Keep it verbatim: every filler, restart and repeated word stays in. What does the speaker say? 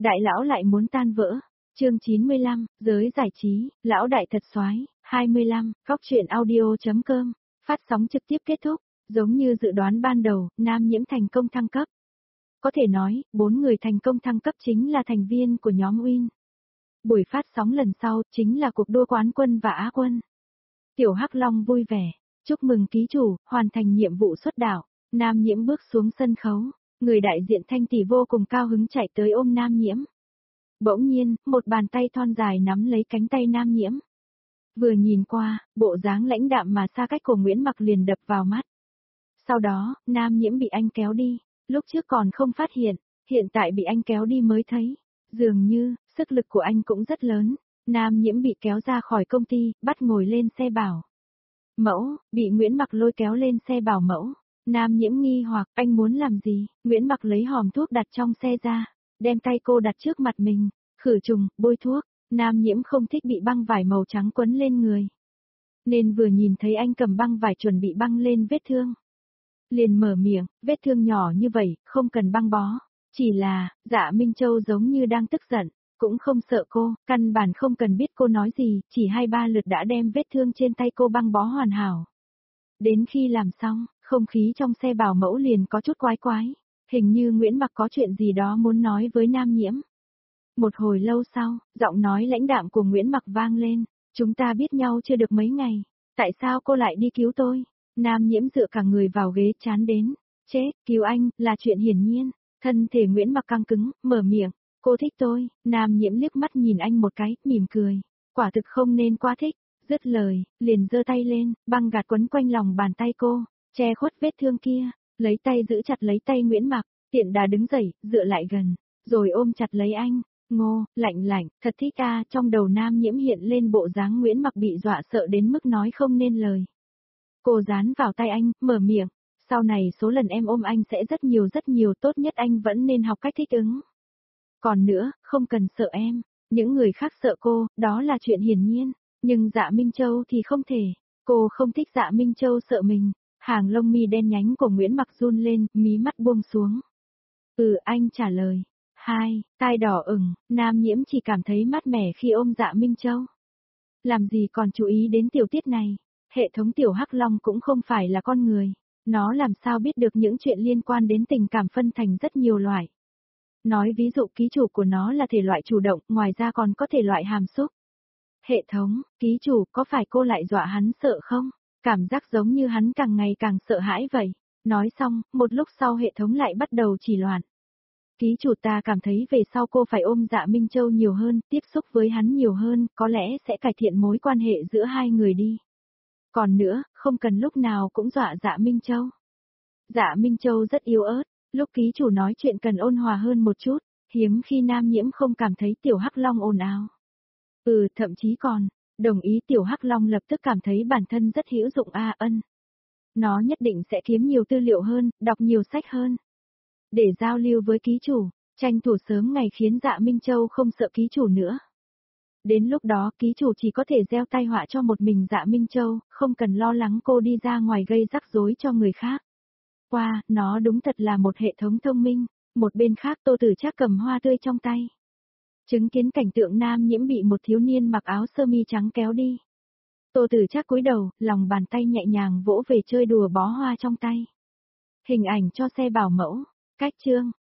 đại lão lại muốn tan vỡ. Chương chín mươi lăm, giới giải trí, lão đại thật soái, hai mươi lăm, góc truyện audio.com, phát sóng trực tiếp kết thúc, giống như dự đoán ban đầu, Nam Nhiễm thành công thăng cấp. Có thể nói, bốn người thành công thăng cấp chính là thành viên của nhóm Win. Buổi phát sóng lần sau chính là cuộc đua quán quân và á quân. Tiểu Hắc Long vui vẻ, chúc mừng ký chủ, hoàn thành nhiệm vụ xuất đạo. Nam Nhiễm bước xuống sân khấu, người đại diện Thanh Tỷ vô cùng cao hứng chạy tới ôm Nam Nhiễm. Bỗng nhiên, một bàn tay thon dài nắm lấy cánh tay Nam Nhiễm. Vừa nhìn qua, bộ dáng lãnh đạm mà xa cách của Nguyễn Mặc liền đập vào mắt. Sau đó, Nam Nhiễm bị anh kéo đi, lúc trước còn không phát hiện, hiện tại bị anh kéo đi mới thấy. Dường như, sức lực của anh cũng rất lớn. Nam Nhiễm bị kéo ra khỏi công ty, bắt ngồi lên xe bảo mẫu, bị Nguyễn Mặc lôi kéo lên xe bảo mẫu. Nam Nhiễm nghi hoặc, anh muốn làm gì? Nguyễn Mặc lấy hòm thuốc đặt trong xe ra, đem tay cô đặt trước mặt mình, khử trùng, bôi thuốc. Nam Nhiễm không thích bị băng vải màu trắng quấn lên người, nên vừa nhìn thấy anh cầm băng vải chuẩn bị băng lên vết thương, liền mở miệng, vết thương nhỏ như vậy, không cần băng bó. Chỉ là, Dạ Minh Châu giống như đang tức giận, cũng không sợ cô, căn bản không cần biết cô nói gì, chỉ hai ba lượt đã đem vết thương trên tay cô băng bó hoàn hảo. Đến khi làm xong, không khí trong xe bảo mẫu liền có chút quái quái, hình như Nguyễn Mặc có chuyện gì đó muốn nói với Nam Nhiễm. Một hồi lâu sau, giọng nói lãnh đạm của Nguyễn Mặc vang lên, chúng ta biết nhau chưa được mấy ngày, tại sao cô lại đi cứu tôi? Nam Nhiễm dựa cả người vào ghế chán đến, chết, cứu anh, là chuyện hiển nhiên. Thân thể Nguyễn Mặc căng cứng, mở miệng, cô thích tôi. Nam Nhiễm liếc mắt nhìn anh một cái, mỉm cười, quả thực không nên quá thích. Dứt lời, liền giơ tay lên, băng gạt quấn quanh lòng bàn tay cô, che khuất vết thương kia, lấy tay giữ chặt lấy tay Nguyễn Mặc, tiện đà đứng dậy, dựa lại gần, rồi ôm chặt lấy anh. Ngô, lạnh lạnh, thật thích a. Trong đầu Nam Nhiễm hiện lên bộ dáng Nguyễn Mặc bị dọa sợ đến mức nói không nên lời. Cô dán vào tay anh, mở miệng, sau này số lần em ôm anh sẽ rất nhiều rất nhiều, tốt nhất anh vẫn nên học cách thích ứng. Còn nữa, không cần sợ em, những người khác sợ cô, đó là chuyện hiển nhiên, nhưng Dạ Minh Châu thì không thể, cô không thích Dạ Minh Châu sợ mình. Hàng lông mi đen nhánh của Nguyễn Mặc run lên, mí mắt buông xuống. Ừ, anh trả lời. Hai, tai đỏ ửng, Nam Nhiễm chỉ cảm thấy mát mẻ khi ôm Dạ Minh Châu. Làm gì còn chú ý đến tiểu tiết này, hệ thống Tiểu Hắc Long cũng không phải là con người, nó làm sao biết được những chuyện liên quan đến tình cảm phân thành rất nhiều loại. Nói ví dụ ký chủ của nó là thể loại chủ động, ngoài ra còn có thể loại hàm xúc. Hệ thống, ký chủ, có phải cô lại dọa hắn sợ không? Cảm giác giống như hắn càng ngày càng sợ hãi vậy. Nói xong, một lúc sau hệ thống lại bắt đầu chỉ loạn. Ký chủ, ta cảm thấy về sau cô phải ôm Dạ Minh Châu nhiều hơn, tiếp xúc với hắn nhiều hơn, có lẽ sẽ cải thiện mối quan hệ giữa hai người đi. Còn nữa, không cần lúc nào cũng dọa Dạ Minh Châu. Dạ Minh Châu rất yếu ớt, lúc ký chủ nói chuyện cần ôn hòa hơn một chút, hiếm khi Nam Nhiễm không cảm thấy Tiểu Hắc Long ồn ào. Ừ, thậm chí còn, đồng ý. Tiểu Hắc Long lập tức cảm thấy bản thân rất hữu dụng a ân. Nó nhất định sẽ kiếm nhiều tư liệu hơn, đọc nhiều sách hơn, để giao lưu với ký chủ, tranh thủ sớm ngày khiến Dạ Minh Châu không sợ ký chủ nữa. Đến lúc đó ký chủ chỉ có thể gieo tai họa cho một mình Dạ Minh Châu, không cần lo lắng cô đi ra ngoài gây rắc rối cho người khác. Wow, nó đúng thật là một hệ thống thông minh. Một bên khác Tô Tử Trác cầm hoa tươi trong tay, chứng kiến cảnh tượng Nam Nhiễm bị một thiếu niên mặc áo sơ mi trắng kéo đi. Tô Tử Trác cúi đầu, lòng bàn tay nhẹ nhàng vỗ về chơi đùa bó hoa trong tay. Hình ảnh cho xe bảo mẫu, cách chương.